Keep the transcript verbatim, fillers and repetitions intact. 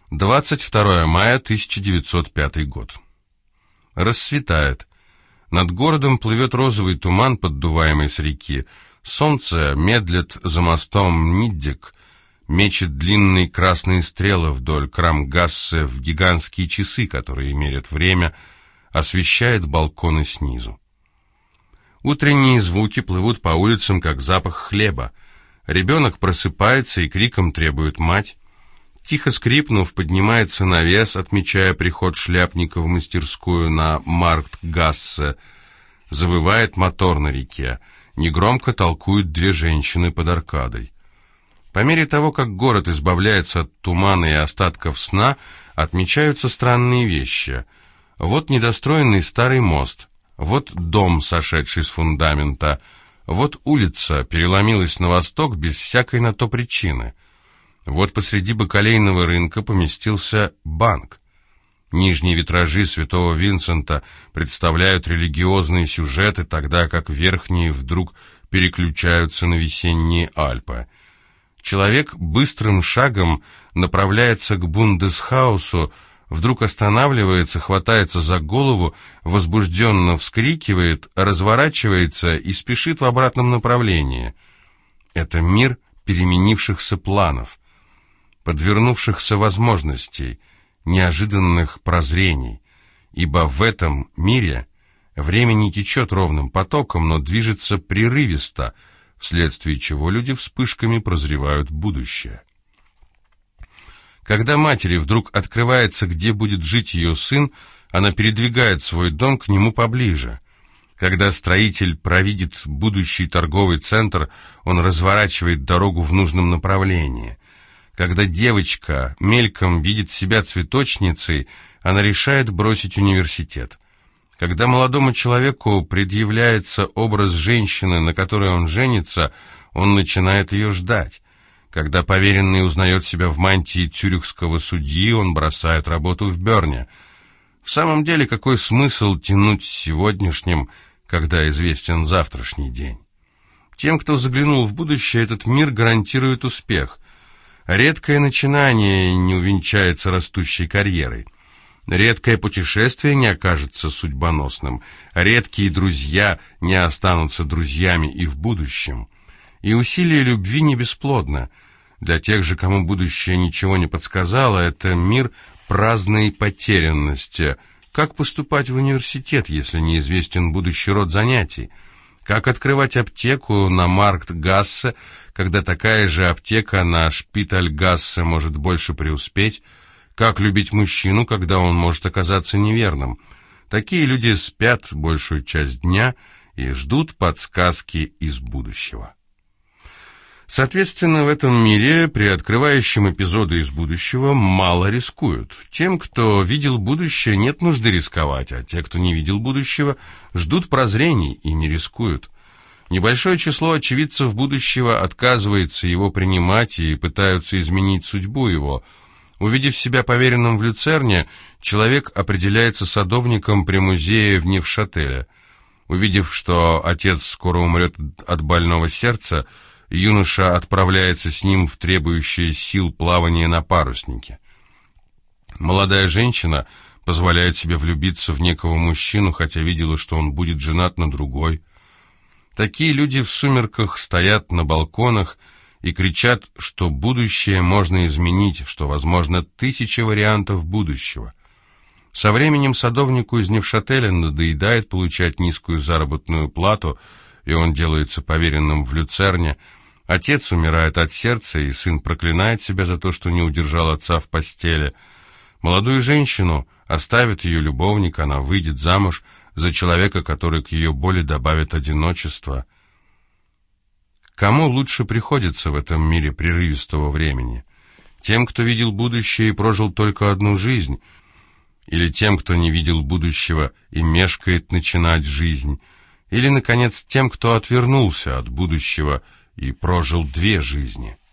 двадцать второе мая тысяча девятьсот пятый год. Рассветает. Над городом плывет розовый туман, поддуваемый с реки. Солнце медлит за мостом Ниддик, мечет длинные красные стрелы вдоль Крамгассе в гигантские часы, которые мерят время, освещает балконы снизу. Утренние звуки плывут по улицам, как запах хлеба. Ребенок просыпается и криком требует мать. Тихо скрипнув, поднимается навес, отмечая приход шляпника в мастерскую на Марктгассе. Завывает мотор на реке. Негромко толкуют две женщины под аркадой. По мере того, как город избавляется от тумана и остатков сна, отмечаются странные вещи. Вот недостроенный старый мост, вот дом, сошедший с фундамента, вот улица переломилась на восток без всякой на то причины. Вот посреди бакалейного рынка поместился банк. Нижние витражи святого Винсента представляют религиозные сюжеты, тогда как верхние вдруг переключаются на весенние Альпы. Человек быстрым шагом направляется к Бундесхаусу, вдруг останавливается, хватается за голову, возбужденно вскрикивает, разворачивается и спешит в обратном направлении. Это мир переменившихся планов, подвернувшихся возможностей, неожиданных прозрений, ибо в этом мире время не течет ровным потоком, но движется прерывисто, вследствие чего люди вспышками прозревают будущее. Когда матери вдруг открывается, где будет жить ее сын, она передвигает свой дом к нему поближе. Когда строитель провидит будущий торговый центр, он разворачивает дорогу в нужном направлении. Когда девочка мельком видит себя цветочницей, она решает бросить университет. Когда молодому человеку предъявляется образ женщины, на которой он женится, он начинает ее ждать. Когда поверенный узнает себя в мантии цюрихского судьи, он бросает работу в Берне. В самом деле, какой смысл тянуть с сегодняшним, когда известен завтрашний день? Тем, кто заглянул в будущее, этот мир гарантирует успех. Редкое начинание не увенчается растущей карьерой. Редкое путешествие не окажется судьбоносным. Редкие друзья не останутся друзьями и в будущем. И усилие любви не бесплодно. Для тех же, кому будущее ничего не подсказало, это мир праздной потерянности. Как поступать в университет, если неизвестен будущий род занятий? Как открывать аптеку на Марктгассе, когда такая же аптека на Шпитальгассе может больше преуспеть? Как любить мужчину, когда он может оказаться неверным? Такие люди спят большую часть дня и ждут подсказки из будущего. Соответственно, в этом мире при открывающем эпизоды из будущего мало рискуют. Тем, кто видел будущее, нет нужды рисковать, а те, кто не видел будущего, ждут прозрений и не рискуют. Небольшое число очевидцев будущего отказывается его принимать и пытаются изменить судьбу его. Увидев себя поверенным в Люцерне, человек определяется садовником при музее в Невшателе. Увидев, что отец скоро умрет от больного сердца, юноша отправляется с ним в требующее сил плавание на паруснике. Молодая женщина позволяет себе влюбиться в некого мужчину, хотя видела, что он будет женат на другой. Такие люди в сумерках стоят на балконах и кричат, что будущее можно изменить, что возможно тысячи вариантов будущего. Со временем садовнику из Невшателя надоедает получать низкую заработную плату, и он делается поверенным в Люцерне. Отец умирает от сердца, и сын проклинает себя за то, что не удержал отца в постели. Молодую женщину оставит ее любовник, она выйдет замуж за человека, который к ее боли добавит одиночество. Кому лучше приходится в этом мире прерывистого времени? Тем, кто видел будущее и прожил только одну жизнь, или тем, кто не видел будущего и мешкает начинать жизнь, или, наконец, тем, кто отвернулся от будущего и прожил две жизни?